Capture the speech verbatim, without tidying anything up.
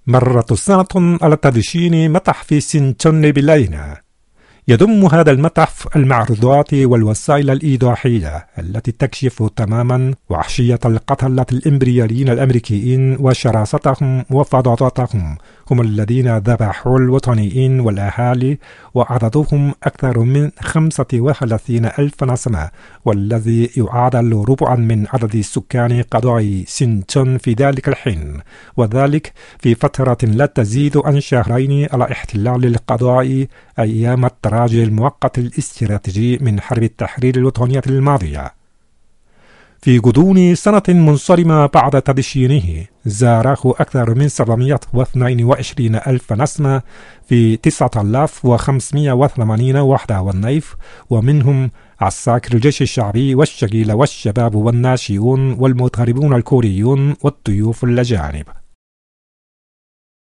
مرت سنة على تدشين متحف في سينشون بلاينا. يضم هذا المتحف المعروضات والوسائل الإيضاحية التي تكشف تماما وحشية القتلة الإمبرياليين الأمريكيين وشراستهم وفظاظتهم، هم الذين ذبحوا الوطنيين والأهالي وعددهم أكثر من خمسة وثلاثين ألف نسمة، والذي يعادل ربعا من عدد سكان قضاء سينشون في ذلك الحين، وذلك في فترة لا تزيد عن شهرين على احتلال القضاء أيام التراجع المؤقت الاستراتيجي من حرب التحرير الوطنية الماضية. في غضون سنة منصرمة بعد تدشينه زاره أكثر من سبعمائة واثنين وعشرين ألف نسمة في تسعة آلاف وخمسمائة وثمانين وحدة والنيف، ومنهم عساكر الجيش الشعبي والشقيلة والشباب والناشئون والمغتربون الكوريون والضيوف الأجانب.